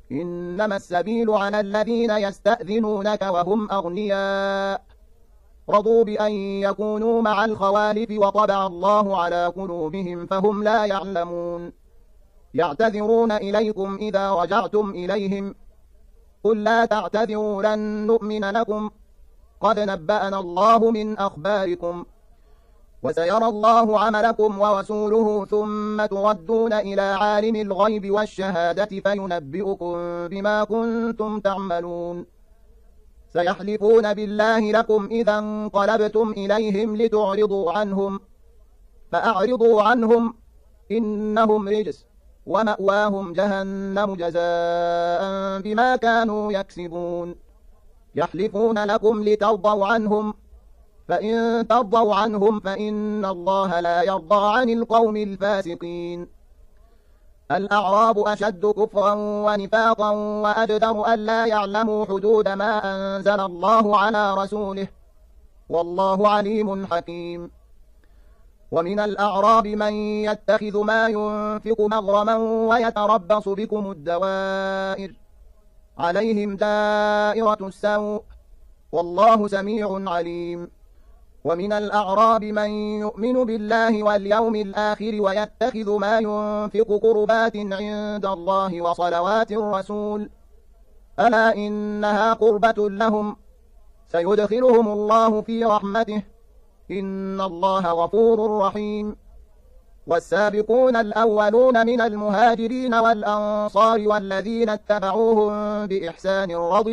إنما السبيل على الذين يستأذنونك وهم أغنياء رضوا بأن يكونوا مع الخوالف وطبع الله على قلوبهم فهم لا يعلمون يعتذرون إليكم إذا رجعتم إليهم قل لا تعتذروا لن نؤمن لكم قد نبأنا الله من أخباركم وسيرى الله عملكم ورسوله ثم تردون إلى عالم الغيب والشهادة فينبئكم بما كنتم تعملون سيحلفون بالله لكم إذا انقلبتم إليهم لتعرضوا عنهم فأعرضوا عنهم إنهم رجس ومأواهم جهنم جزاء بما كانوا يكسبون يحلفون لكم لترضوا عنهم فإن ترضوا عنهم فإن الله لا يرضى عن القوم الفاسقين الأعراب أشد كفرا ونفاقا وأجدر ألا يعلموا حدود ما أنزل الله على رسوله والله عليم حكيم ومن الأعراب من يتخذ ما ينفق مغرما ويتربص بكم الدوائر عليهم دائرة السوء والله سميع عليم ومن الأعراب من يؤمن بالله واليوم الآخر ويتخذ ما ينفق قربات عند الله وصلوات الرسول ألا إنها قربة لهم سيدخلهم الله في رحمته إن الله غفور رحيم والسابقون الأولون من المهاجرين والأنصار والذين اتبعوهم بإحسان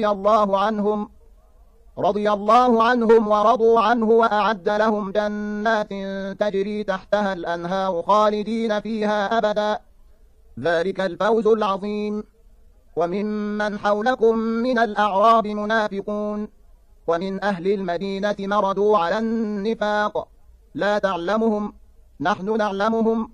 رضي الله عنهم ورضوا عنه وأعد لهم جنات تجري تحتها الأنهار خالدين فيها أبدا ذلك الفوز العظيم وممن حولكم من الأعراب منافقون ومن أهل المدينة مردوا على النفاق لا تعلمهم نحن نعلمهم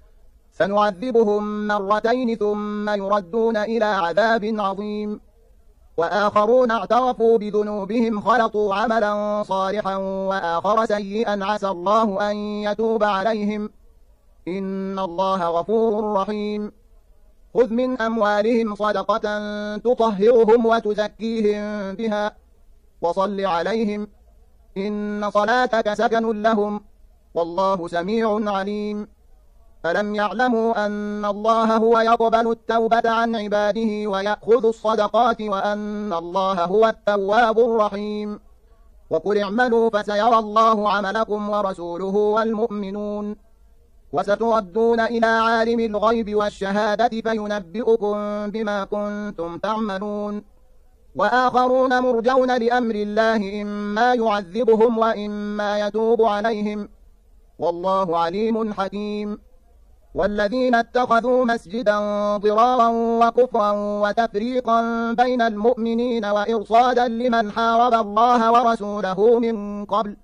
سنعذبهم مرتين ثم يردون إلى عذاب عظيم وآخرون اعترفوا بذنوبهم خلطوا عملا صالحا وآخر سيئا عسى الله أن يتوب عليهم إن الله غفور رحيم خذ من أموالهم صدقة تطهرهم وتزكيهم بها وصل عليهم إن صلاتك سكن لهم والله سميع عليم ألم يعلموا أن الله هو يقبل التوبة عن عباده ويأخذ الصدقات وأن الله هو التواب الرحيم وقل اعملوا فسيرى الله عملكم ورسوله والمؤمنون وستردون إلى عالم الغيب والشهادة فينبئكم بما كنتم تعملون وآخرون مرجون لأمر الله إما يعذبهم وإما يتوب عليهم والله عليم حكيم والذين اتخذوا مسجدا ضرارا وكفرا وتفريقا بين المؤمنين وإرصادا لمن حارب الله ورسوله من قبل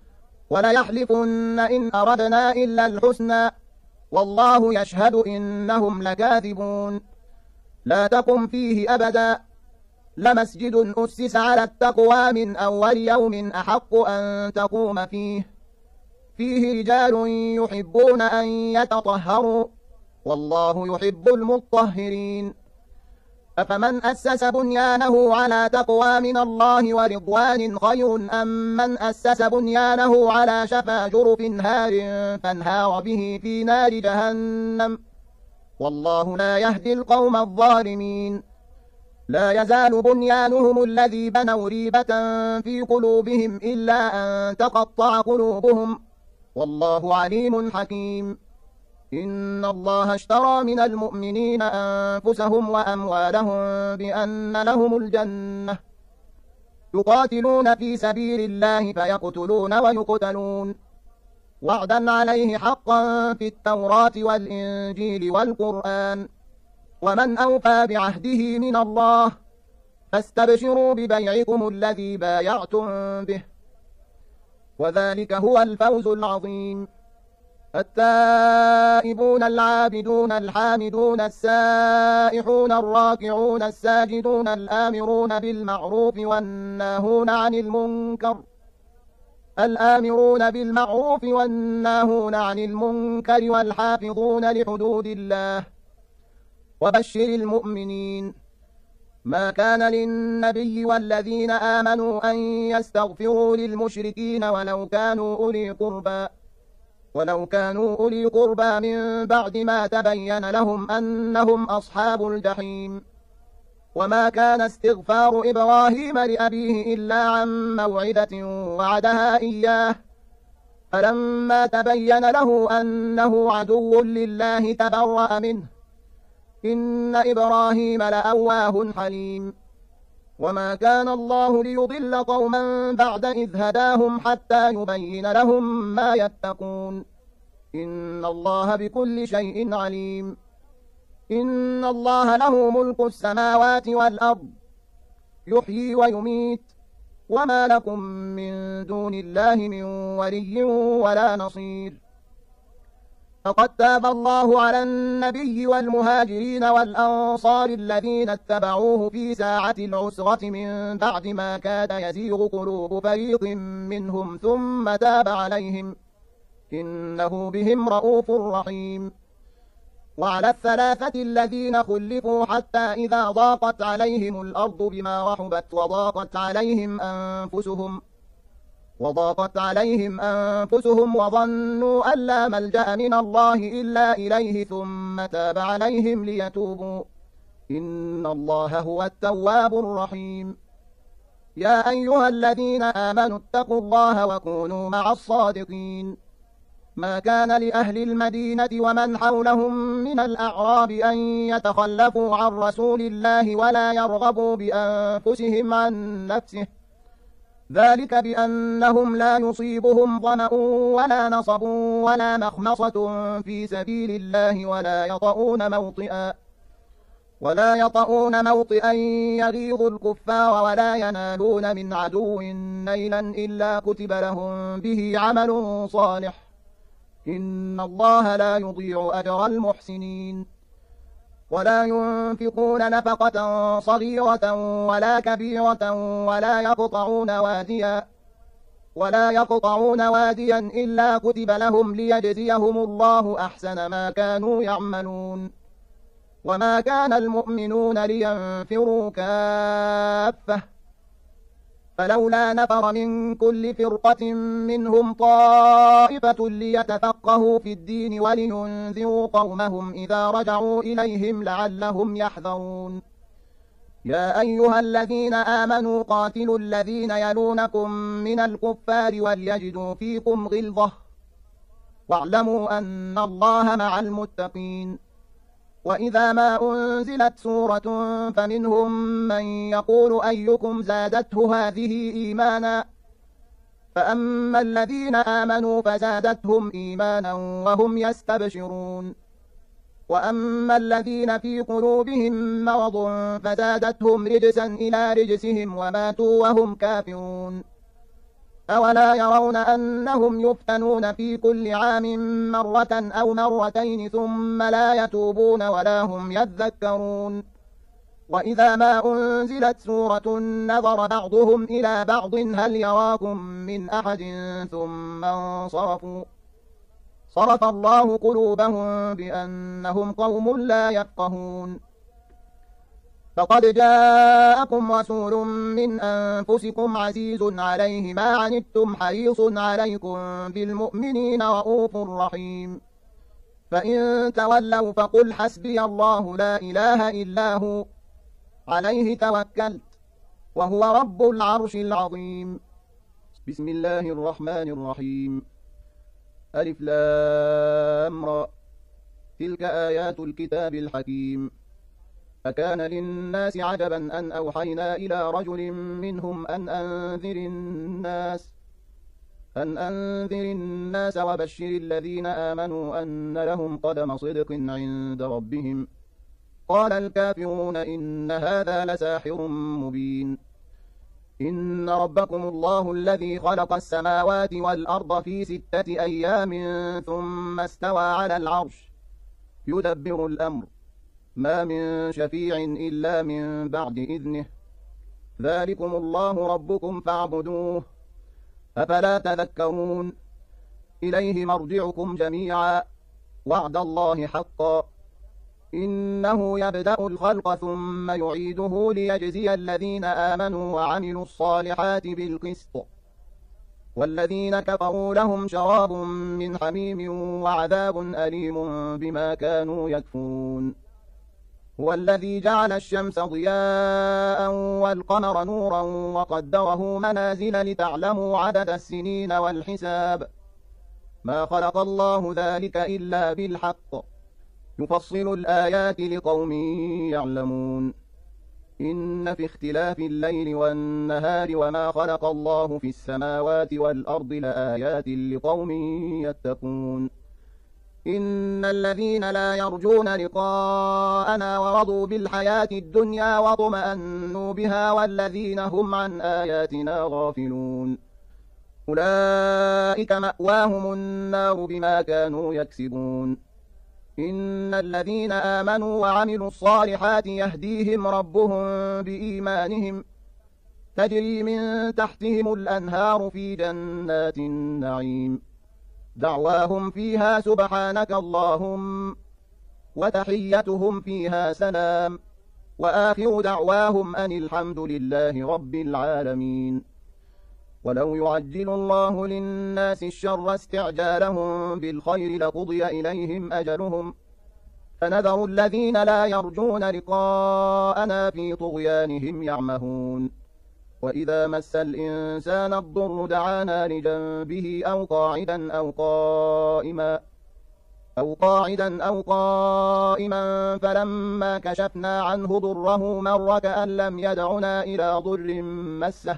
وليحلفن إن أردنا إلا الحسنى والله يشهد إنهم لكاذبون لا تقم فيه أبدا لمسجد أسس على التقوى من أول يوم أحق أن تقوم فيه رجال يحبون أن يتطهروا والله يحب المطهرين أفمن أسس بنيانه على تقوى من الله ورضوان خير أم من أسس بنيانه على شفا جرف هار فانهار به في نار جهنم والله لا يهدي القوم الظالمين لا يزال بنيانهم الذي بنوا ريبة في قلوبهم إلا أن تقطع قلوبهم والله عليم حكيم إن الله اشترى من المؤمنين أنفسهم وأموالهم بأن لهم الجنة يقاتلون في سبيل الله فيقتلون ويقتلون وعدا عليه حقا في التوراة والإنجيل والقرآن ومن أوفى بعهده من الله فاستبشروا ببيعكم الذي بايعتم به وذلك هو الفوز العظيم التائبون العابدون الحامدون السائحون الراكعون الساجدون الآمرون بالمعروف والناهون عن المنكر والحافظون لحدود الله وبشر المؤمنين ما كان للنبي والذين آمنوا أن يستغفروا للمشركين ولو كانوا أولي قربى من بعد ما تبين لهم أنهم أصحاب الجحيم. وما كان استغفار إبراهيم لأبيه إلا عن موعدة وعدها إياه، فلما تبين له أنه عدو لله تبرأ منه، إن إبراهيم لأواه حليم. وما كان الله ليضل قوما بعد إذ هداهم حتى يبين لهم ما يتقون، إن الله بكل شيء عليم. إن الله له ملك السماوات والأرض، يحيي ويميت، وما لكم من دون الله من ولي ولا نصير. فقد تاب الله على النبي والمهاجرين والأنصار الذين اتبعوه في ساعة العسرة من بعد ما كاد يزيغ قلوب فريق منهم ثم تاب عليهم، إنه بهم رءوف رحيم. وعلى الثلاثة الذين خلفوا حتى إذا ضاقت عليهم الأرض بما رحبت وضاقت عليهم أنفسهم وظنوا أن لا ملجأ من الله إلا إليه ثم تاب عليهم ليتوبوا، إن الله هو التواب الرحيم. يا أيها الذين آمنوا اتقوا الله وكونوا مع الصادقين. ما كان لأهل المدينة ومن حولهم من الأعراب أن يتخلفوا عن رسول الله ولا يرغبوا بأنفسهم عن نفسه، ذلك بأنهم لا يصيبهم ظمأ ولا نصب ولا مخمصة في سبيل الله ولا يطؤون موطئا يغيظ الكفار ولا ينالون من عدو نيلا إلا كتب لهم به عمل صالح، إن الله لا يضيع أجر المحسنين. ولا ينفقون نفقة صغيرة ولا كبيرة ولا يقطعون واديا إلا كتب لهم ليجزيهم الله أحسن ما كانوا يعملون. وما كان المؤمنون لينفروا كافة، فلولا نفر من كل فرقة منهم طائفة ليتفقهوا في الدين ولينذروا قومهم إذا رجعوا إليهم لعلهم يحذرون. يا أيها الذين آمنوا قاتلوا الذين يلونكم من الكفار وليجدوا فيكم غلظة، واعلموا أن الله مع المتقين. وإذا ما أنزلت سورة فمنهم من يقول أيكم زادته هذه إيمانا، فأما الذين آمنوا فزادتهم إيمانا وهم يستبشرون، وأما الذين في قلوبهم مرض فزادتهم رجسا إلى رجسهم وماتوا وهم كافرون. أولا يرون أنهم يفتنون في كل عام مرة أو مرتين ثم لا يتوبون ولا هم يذكرون. وإذا ما أنزلت سورة نظر بعضهم إلى بعض هل يراكم من أحد ثم انصرفوا، صرف الله قلوبهم بأنهم قوم لا يفقهون. فقد جاءكم رسول من أنفسكم عزيز عليه ما عنتم حريص عليكم بالمؤمنين رؤوف رحيم. فإن تولوا فقل حسبي الله لا إله إلا هو عليه توكلت وهو رب العرش العظيم. بسم الله الرحمن الرحيم. ألف لام را، تلك آيات الكتاب الحكيم. فكان للناس عجبا أن أوحينا إلى رجل منهم أن أنذر الناس وبشر الذين آمنوا أن لهم قدم صدق عند ربهم. قال الكافرون إن هذا لساحر مبين. إن ربكم الله الذي خلق السماوات والأرض في 6 أيام ثم استوى على العرش يدبر الأمر، ما من شفيع إلا من بعد إذنه، ذلكم الله ربكم فاعبدوه، أفلا تذكرون. إليه مرجعكم جميعا، وعد الله حقا، إنه يبدأ الخلق ثم يعيده ليجزي الذين آمنوا وعملوا الصالحات بالقسط، والذين كفروا لهم شراب من حميم وعذاب أليم بما كانوا يكفرون. هو الذي جعل الشمس ضياء والقمر نورا وقدره منازل لتعلموا عدد السنين والحساب، ما خلق الله ذلك إلا بالحق، يفصل الآيات لقوم يعلمون. إن في اختلاف الليل والنهار وما خلق الله في السماوات والأرض لآيات لقوم يتقون. إن الذين لا يرجون لقاءنا ورضوا بالحياة الدنيا واطمأنوا بها والذين هم عن آياتنا غافلون أولئك مأواهم النار بما كانوا يكسبون. إن الذين آمنوا وعملوا الصالحات يهديهم ربهم بإيمانهم، تجري من تحتهم الأنهار في جنات النعيم، دعواهم فيها سبحانك اللهم وتحيتهم فيها سلام، وآخر دعواهم أن الحمد لله رب العالمين. ولو يعجل الله للناس الشر استعجالهم بالخير لقضي إليهم أجلهم، فنذر الذين لا يرجون لقاءنا في طغيانهم يعمهون. وإذا مس الإنسان الضر دعانا لجنبه أو قاعدا أو قائما فلما كشفنا عنه ضره مر كأن لم يدعنا إلى ضر مسه،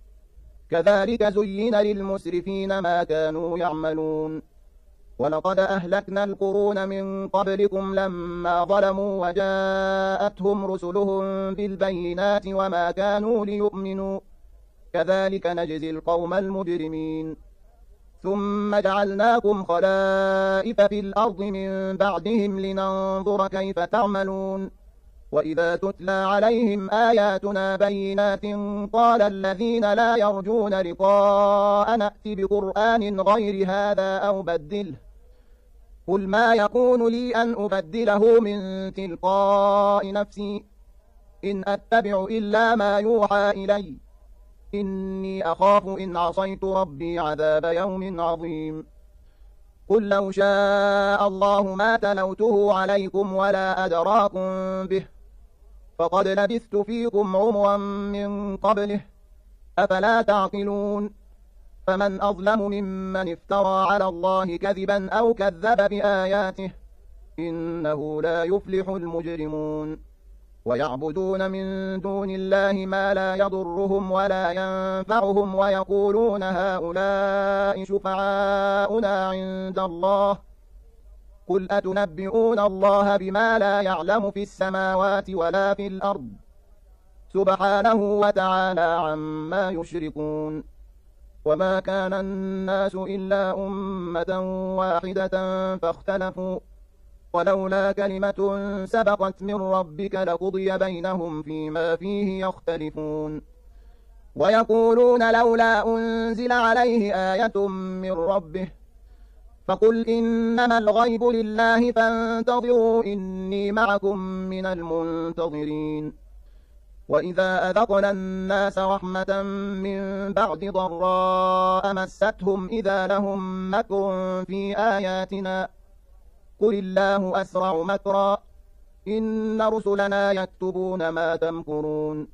كذلك زين للمسرفين ما كانوا يعملون. ولقد أهلكنا القرون من قبلكم لما ظلموا وجاءتهم رسلهم بالبينات وما كانوا ليؤمنوا، كذلك نجزي القوم المجرمين. ثم جعلناكم خلائف في الأرض من بعدهم لننظر كيف تعملون. وإذا تتلى عليهم آياتنا بينات قال الذين لا يرجون لقاءنا ائت بقرآن غير هذا أو بدله، قل ما يكون لي أن أبدله من تلقاء نفسي إن أتبع إلا ما يوحى إلي، إني أخاف إن عصيت ربي عذاب يوم عظيم. قل لو شاء الله ما تلوته عليكم ولا أدراكم به، فقد لبثت فيكم عمرا من قبله، أفلا تعقلون. فمن أظلم ممن افترى على الله كذبا أو كذب بآياته، إنه لا يفلح المجرمون. ويعبدون من دون الله ما لا يضرهم ولا ينفعهم ويقولون هؤلاء شفعاؤنا عند الله، قل أتنبئون الله بما لا يعلم في السماوات ولا في الأرض، سبحانه وتعالى عما يشركون. وما كان الناس إلا أمة واحدة فاختلفوا، ولولا كلمة سبقت من ربك لقضي بينهم فيما فيه يختلفون. ويقولون لولا أنزل عليه آية من ربه، فقل إنما الغيب لله فانتظروا إني معكم من المنتظرين. وإذا أذقنا الناس رحمة من بعد ضراء مستهم إذا لهم مكر في آياتنا، قل الله أسرع مكرا إن رسلنا يكتبون ما تمكرون.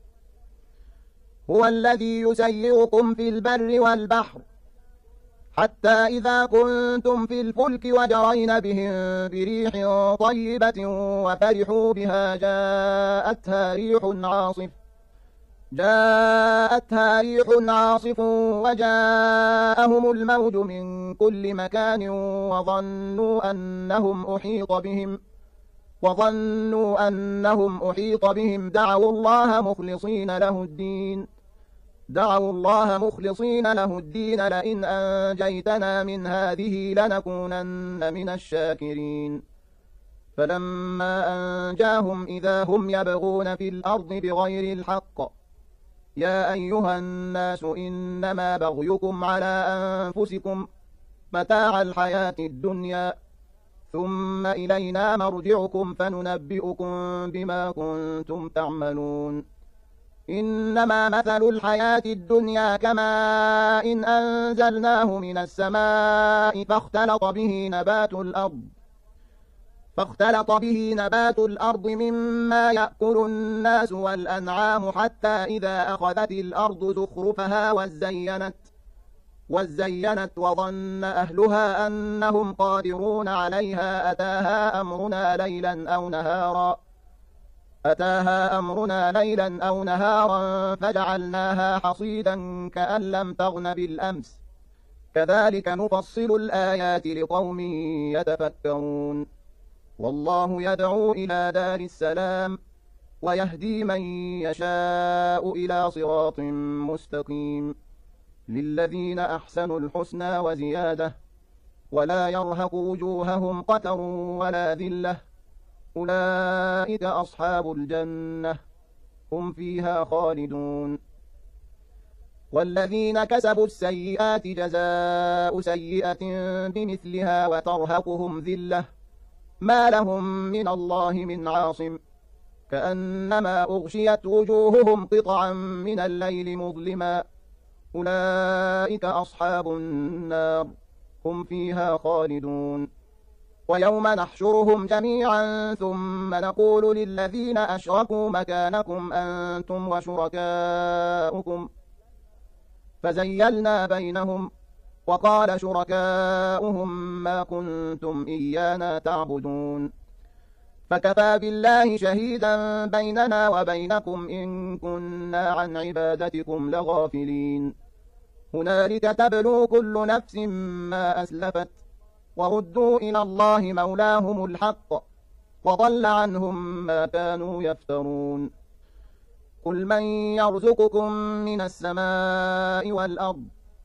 هو الذي يسيركم في البر والبحر، حتى إذا كنتم في الفلك وجرين بهم بريح طيبة وفرحوا بها جاءتها ريح عاصف وجاءهم الموج من كل مكان وظنوا أنهم أحيط بهم دعوا الله مخلصين له الدين لئن أنجيتنا من هذه لنكونن من الشاكرين. فلما أنجاهم إذا هم يبغون في الأرض بغير الحق، يا أيها الناس إنما بغيكم على أنفسكم متاع الحياة الدنيا، ثم إلينا مرجعكم فننبئكم بما كنتم تعملون. إنما مثل الحياة الدنيا كماء إن أنزلناه من السماء فاختلط به نبات الأرض مما يأكل الناس والأنعام حتى إذا أخذت الأرض زخرفها وزينت وظن أهلها أنهم قادرون عليها أتاها أمرنا ليلا أو نهارا فجعلناها حصيدا كأن لم تغن بالأمس كذلك نفصل الآيات لقوم يتفكرون. والله يدعو إلى دار السلام ويهدي من يشاء إلى صراط مستقيم. للذين أحسنوا الحسنى وزيادة ولا يرهق وجوههم قتر ولا ذلة أولئك أصحاب الجنة هم فيها خالدون. والذين كسبوا السيئات جزاء سيئة بمثلها وترهقهم ذلة ما لهم من الله من عاصم كأنما أغشيت وجوههم قطعا من الليل مظلما أولئك أصحاب النار هم فيها خالدون. ويوم نحشرهم جميعا ثم نقول للذين أشركوا مكانكم أنتم وشركاؤكم فزيلنا بينهم وقال شركاؤهم ما كنتم إيانا تعبدون فكفى بالله شهيدا بيننا وبينكم إن كنا عن عبادتكم لغافلين. هنالك تبلو كل نفس ما أسلفت وردوا إلى الله مولاهم الحق وضل عنهم ما كانوا يفترون. قل من يرزقكم من السماء والأرض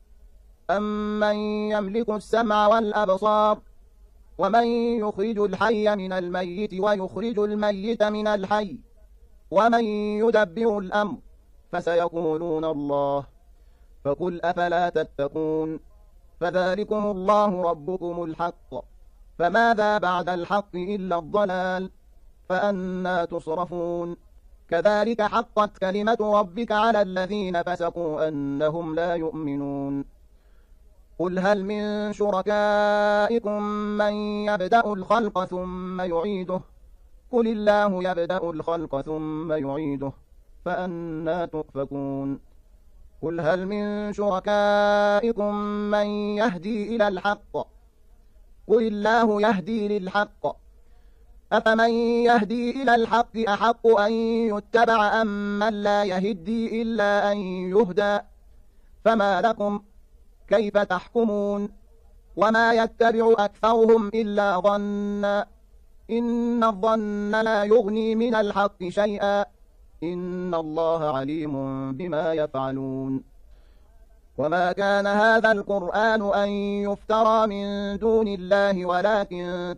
أمن يملك السمع والأبصار ومن يخرج الحي من الميت ويخرج الميت من الحي ومن يدبر الأمر فسيقولون الله فقل أفلا تتقون. فذلكم الله ربكم الحق فماذا بعد الحق إلا الضلال فأنى تصرفون. كذلك حقت كلمة ربك على الذين فسقوا أنهم لا يؤمنون. قل هل من شركائكم من يبدأ الخلق ثم يعيده قل الله يبدأ الخلق ثم يعيده فأنى تؤفكون. قل هل من شركائكم من يهدي إلى الحق قل الله يهدي للحق أفمن يهدي إلى الحق أحق أن يتبع أم من لا يهدي إلا أن يهدى فما لكم كيف تحكمون. وما يتبع أكثرهم إلا ظنا إن الظن لا يغني من الحق شيئا إن الله عليم بما يفعلون. وما كان هذا القرآن أن يفترى من دون الله ولكن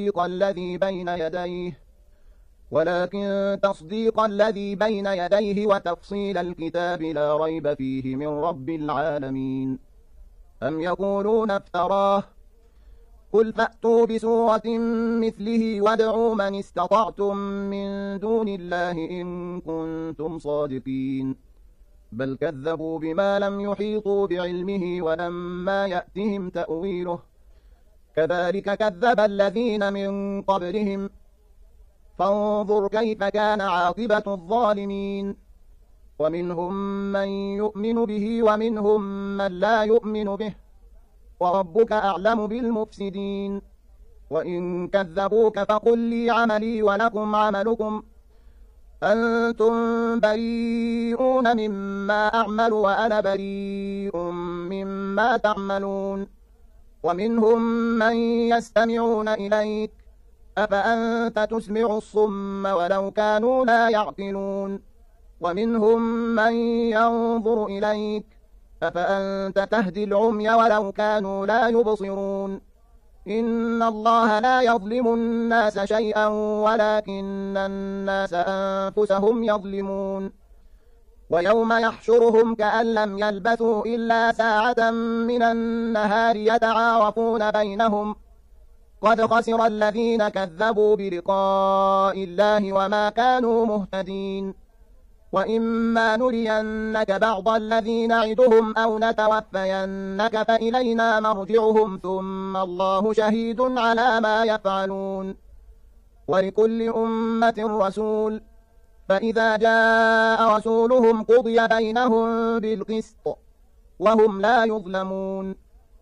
تصديق الذي بين يديه وتفصيل الكتاب لا ريب فيه من رب العالمين. أم يقولون افتراه قل فأتوا بسورة مثله وادعوا من استطعتم من دون الله إن كنتم صادقين. بل كذبوا بما لم يحيطوا بعلمه ولما يأتهم تأويله كذلك كذب الذين من قبلهم فانظر كيف كان عاقبة الظالمين. ومنهم من يؤمن به ومنهم من لا يؤمن به وربك أعلم بالمفسدين. وإن كذبوك فقل لي عملي ولكم عملكم أنتم بريئون مما أعمل وأنا بريء مما تعملون. ومنهم من يستمعون إليك أفأنت تسمع الصم ولو كانوا لا يعقلون. ومنهم من ينظر إليك أفأنت تهدي العمي ولو كانوا لا يبصرون. إن الله لا يظلم الناس شيئا ولكن الناس أنفسهم يظلمون. ويوم يحشرهم كأن لم يلبثوا إلا ساعة من النهار يتعارفون بينهم قد خسر الذين كذبوا بلقاء الله وما كانوا مهتدين وإما نرينك بعض الذي نعدهم أو نتوفينك فإلينا مرجعهم ثم الله شهيد على ما يفعلون ولكل أمة رسول فإذا جاء رسولهم قضي بينهم بالقسط وهم لا يظلمون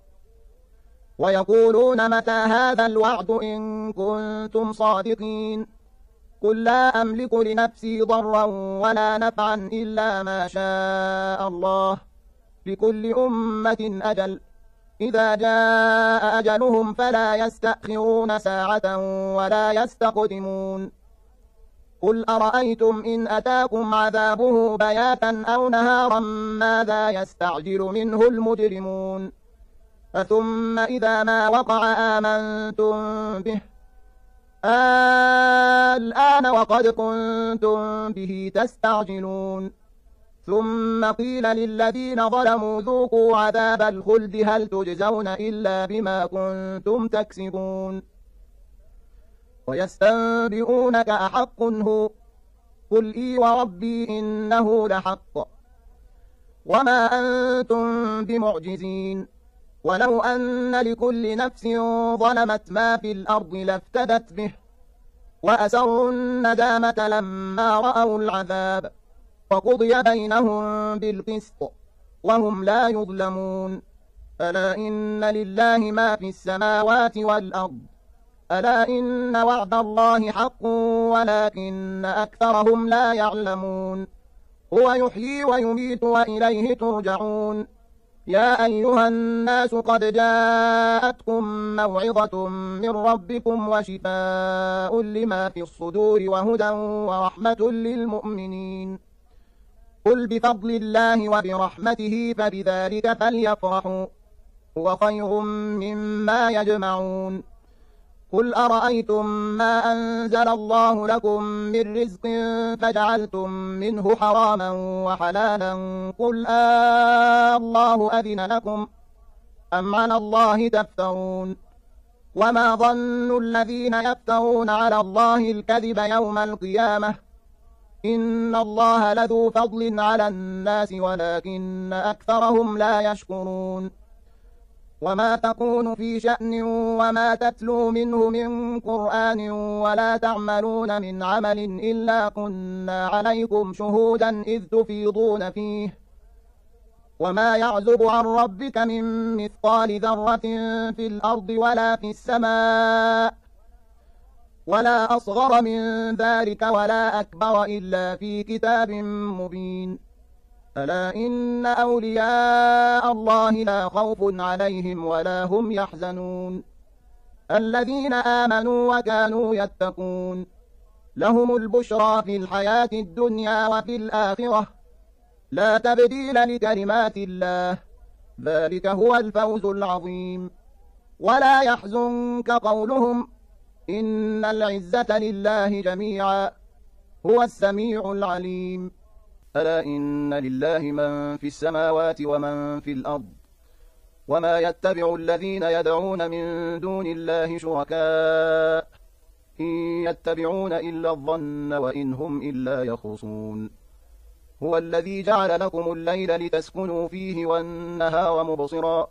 ويقولون متى هذا الوعد إن كنتم صادقين قل لا أملك لنفسي ضرا ولا نفعا إلا ما شاء الله لكل أمة أجل إذا جاء أجلهم فلا يستأخرون ساعة ولا يستقدمون قل أرأيتم إن أتاكم عذابه بياتا أو نهارا ماذا يستعجل منه المجرمون ثم إذا ما وقع آمنتم به الآن وقد كنتم به تستعجلون ثم قيل للذين ظلموا ذوقوا عذاب الخلد هل تجزون إلا بما كنتم تكسبون ويستنبئونك أحق هو قل إي وربي إنه لحق وما أنتم بمعجزين ولو أن لكل نفس ظلمت ما في الأرض لافتدت به وأسروا الندامة لما رأوا العذاب وقضي بينهم بالقسط وهم لا يظلمون ألا إن لله ما في السماوات والأرض ألا إن وعد الله حق ولكن أكثرهم لا يعلمون هو يحيي ويميت وإليه ترجعون يا أيها الناس قد جاءتكم موعظة من ربكم وشفاء لما في الصدور وهدى ورحمة للمؤمنين قل بفضل الله وبرحمته فبذلك فليفرحوا هو خير مما يجمعون قل أرأيتم ما أنزل الله لكم من رزق فجعلتم منه حراما وحلالا قل الله أذن لكم أم على الله تفترون وما ظن الذين يفترون على الله الكذب يوم القيامة إن الله لذو فضل على الناس ولكن أكثرهم لا يشكرون وما تكون في شأن وما تتلو منه من قرآن ولا تعملون من عمل إلا كنا عليكم شهودا إذ تفيضون فيه وما يعزب عن ربك من مثقال ذرة في الأرض ولا في السماء ولا أصغر من ذلك ولا أكبر إلا في كتاب مبين ألا إن أولياء الله لا خوف عليهم ولا هم يحزنون الذين آمنوا وكانوا يتقون لهم البشرى في الحياة الدنيا وفي الآخرة لا تبديل لكلمات الله ذلك هو الفوز العظيم ولا يحزنك قولهم إن العزة لله جميعا هو السميع العليم ألا إن لله من في السماوات ومن في الأرض وما يتبع الذين يدعون من دون الله شركاء إن يتبعون إلا الظن وإن هم إلا يخرصون هو الذي جعل لكم الليل لتسكنوا فيه والنهار مبصرا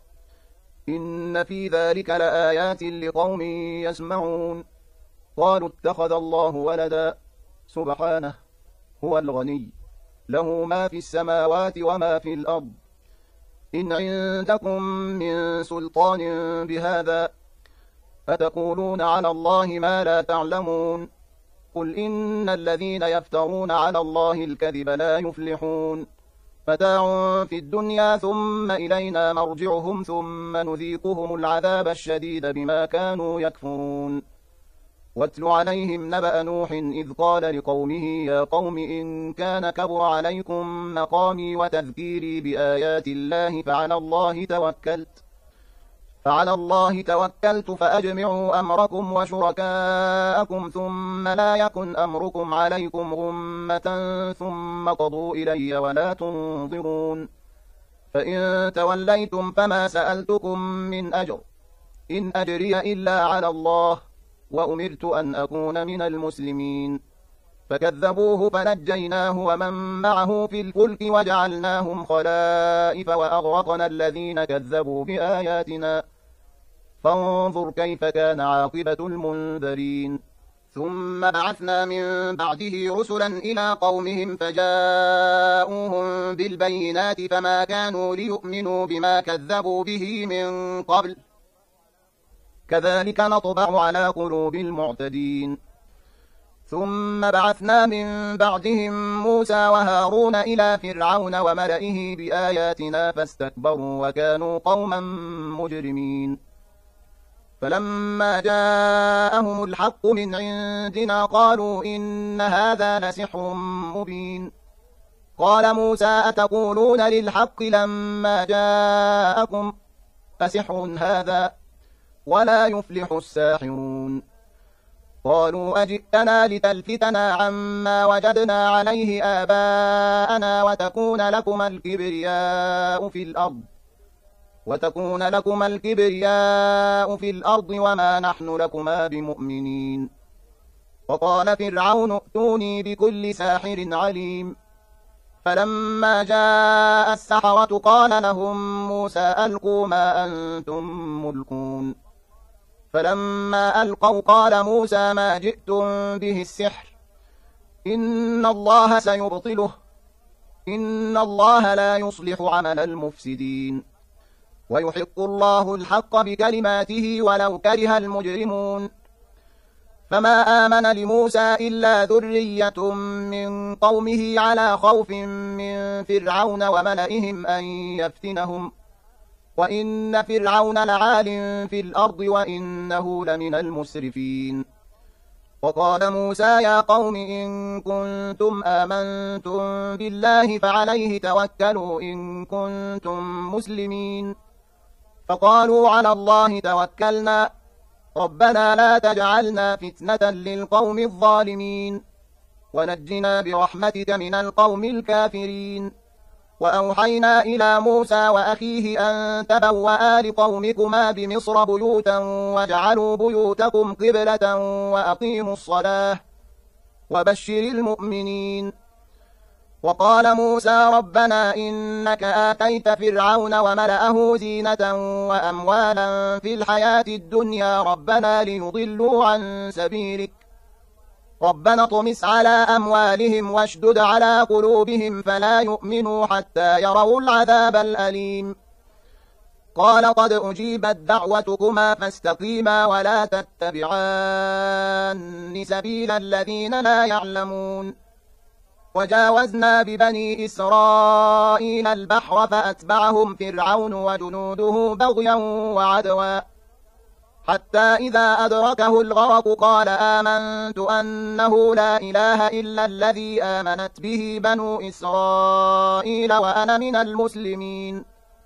إن في ذلك لآيات لقوم يسمعون قالوا اتخذ الله ولدا سبحانه هو الغني له ما في السماوات وما في الأرض إن عندكم من سلطان بهذا أتقولون على الله ما لا تعلمون قل إن الذين يفترون على الله الكذب لا يفلحون متاع في الدنيا ثم إلينا مرجعهم ثم نذيقهم العذاب الشديد بما كانوا يكفرون واتل عليهم نبأ نوح إذ قال لقومه يا قوم إن كان كبر عليكم مقامي وتذكيري بآيات الله فعلى الله توكلت فأجمعوا أمركم وشركاءكم ثم لا يكن أمركم عليكم غمة ثم قضوا إلي ولا تنظرون فإن توليتم فما سألتكم من أجر إن أجري إلا على الله وأمرت أن أكون من المسلمين. فكذبوه فنجيناه ومن معه في الفلك وجعلناهم خلائف وأغرقنا الذين كذبوا بآياتنا فانظر كيف كان عاقبة المنذرين. ثم بعثنا من بعده رسلا إلى قومهم فجاءوهم بالبينات فما كانوا ليؤمنوا بما كذبوا به من قبل كذلك نطبع على قلوب المعتدين. ثم بعثنا من بعدهم موسى وهارون إلى فرعون وملئه بآياتنا فاستكبروا وكانوا قوما مجرمين. فلما جاءهم الحق من عندنا قالوا إن هذا لسحر مبين. قال موسى أتقولون للحق لما جاءكم أسحر هذا ولا يفلح الساحرون. قالوا أجئتنا لتلفتنا عما وجدنا عليه آباءنا وتكون لكما الكبرياء في الأرض وما نحن لكما بمؤمنين. وقال فرعون ائتوني بكل ساحر عليم. فلما جاء السحرة قال لهم موسى ألقوا ما أنتم ملقون. فلما ألقوا قال موسى ما جئتم به السحر إن الله سيبطله إن الله لا يصلح عمل المفسدين ويحق الله الحق بكلماته ولو كره المجرمون. فما آمن لموسى إلا ذرية من قومه على خوف من فرعون وملئهم أن يفتنهم وإن فرعون لعال في الأرض وإنه لمن المسرفين. وقال موسى يا قوم إن كنتم آمنتم بالله فعليه توكلوا إن كنتم مسلمين. فقالوا على الله توكلنا ربنا لا تجعلنا فتنة للقوم الظالمين ونجنا برحمتك من القوم الكافرين. وأوحينا إلى موسى وأخيه أن تبوأ لقومكما بمصر بيوتا واجعلوا بيوتكم قبلة وأقيموا الصلاة وبشر المؤمنين. وقال موسى ربنا إنك آتيت فرعون وملأه زينة وأموالا في الحياة الدنيا ربنا ليضلوا عن سبيلك ربنا اطمس على أموالهم واشدد على قلوبهم فلا يؤمنوا حتى يروا العذاب الأليم. قال قد أجيبت دعوتكما فاستقيما ولا تتبعان سبيل الذين لا يعلمون. وجاوزنا ببني إسرائيل البحر فأتبعهم فرعون وجنوده بغيا وعدوا حتى إذا أدركه الغرق قال آمنت أنه لا إله إلا الذي آمنت به بنو إسرائيل وأنا من المسلمين.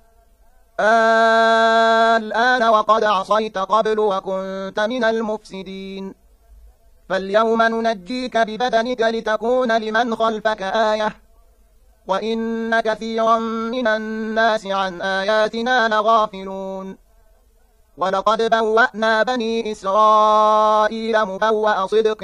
الآن وقد عصيت قبل وكنت من المفسدين. فاليوم ننجيك ببدنك لتكون لمن خلفك آية وإن كثيرا من الناس عن آياتنا لغافلون. ولقد بوأنا بني إسرائيل مبوأ صدق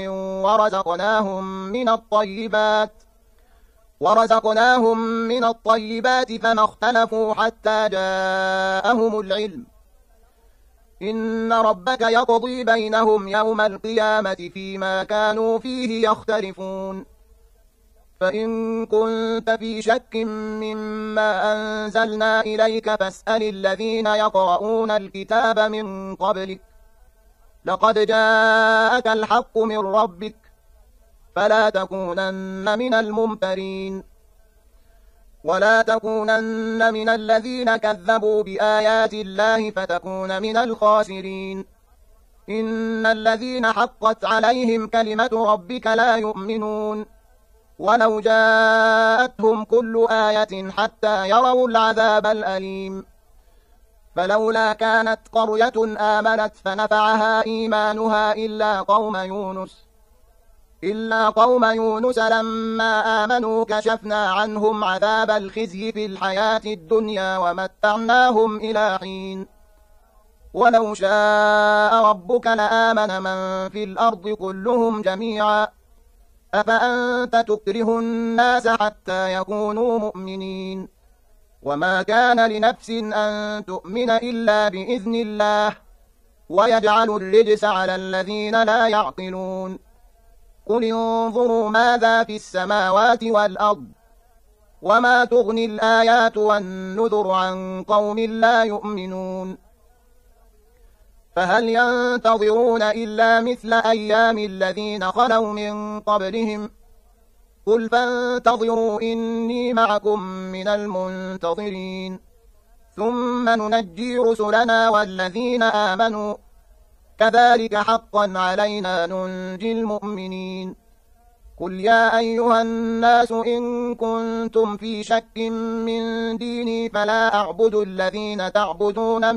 ورزقناهم من الطيبات فما اختلفوا حتى جاءهم العلم. إن ربك يقضي بينهم يوم القيامة فيما كانوا فيه يختلفون. فإن كنت في شك مما أنزلنا إليك فاسأل الذين يقرؤون الكتاب من قبلك لقد جاءك الحق من ربك فلا تكونن من الممترين ولا تكونن من الذين كذبوا بآيات الله فتكون من الخاسرين. إن الذين حقت عليهم كلمة ربك لا يؤمنون ولو جاءتهم كل آية حتى يروا العذاب الأليم. فلولا كانت قرية آمنت فنفعها إيمانها إلا قوم يونس لما آمنوا كشفنا عنهم عذاب الخزي في الحياة الدنيا ومتعناهم إلى حين. ولو شاء ربك لآمن من في الأرض كلهم جميعا أفأنت تكره الناس حتى يكونوا مؤمنين وما كان لنفس أن تؤمن إلا بإذن الله ويجعل الرجس على الذين لا يعقلون قل انظروا ماذا في السماوات والأرض وما تغني الآيات والنذر عن قوم لا يؤمنون فهل ينتظرون إلا مثل أيام الذين خلوا من قبلهم قل فانتظروا إني معكم من المنتظرين ثم ننجي رسلنا والذين آمنوا كذلك حقا علينا ننجي المؤمنين قل يا أيها الناس إن كنتم في شك من ديني فلا أعبد الذين تعبدون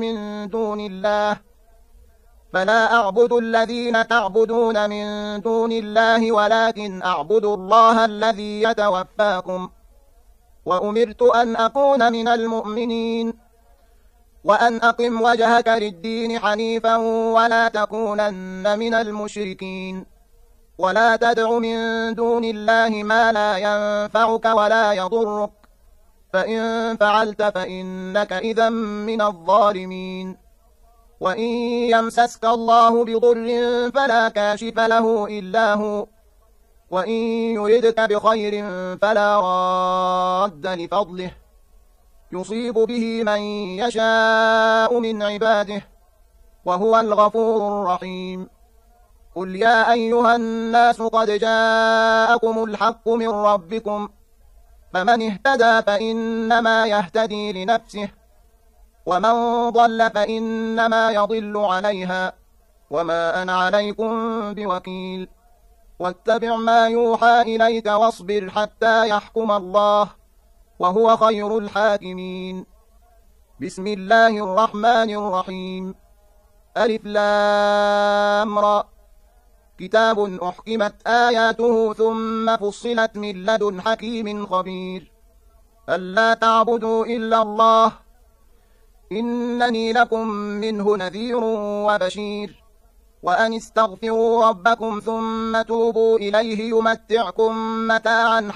من دون الله ولكن أعبد الله الذي يتوفاكم وأمرت أن أكون من المؤمنين وأن أقم وجهك للدين حنيفا ولا تكونن من المشركين ولا تدع من دون الله ما لا ينفعك ولا يضرك فإن فعلت فإنك إذا من الظالمين وإن يمسسك الله بضر فلا كاشف له إلا هو وإن يردك بخير فلا راد لفضله يصيب به من يشاء من عباده وهو الغفور الرحيم قل يا أيها الناس قد جاءكم الحق من ربكم فمن اهتدى فإنما يهتدي لنفسه ومن ضل فإنما يضل عليها وما أنا عليكم بوكيل واتبع ما يوحى إليك واصبر حتى يحكم الله وهو خير الحاكمين بسم الله الرحمن الرحيم ألف لام را كتاب أحكمت آياته ثم فصلت من لدن حكيم خبير ألا تعبدوا إلا الله إنني لكم منه نذير وبشير وأن استغفروا ربكم ثم توبوا إليه يمتعكم متاعا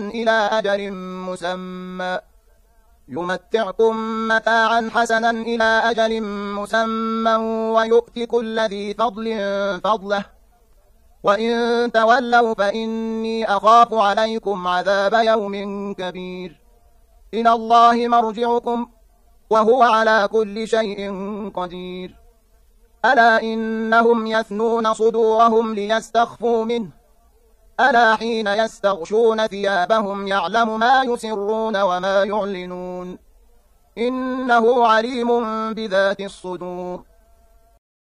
حسنا إلى أجل مسمى ويؤت كل ذي فضل فضله وإن تولوا فإني أخاف عليكم عذاب يوم كبير إلى الله مرجعكم وهو على كل شيء قدير ألا إنهم يثنون صدورهم ليستخفوا منه ألا حين يستغشون ثيابهم يعلم ما يسرون وما يعلنون إنه عليم بذات الصدور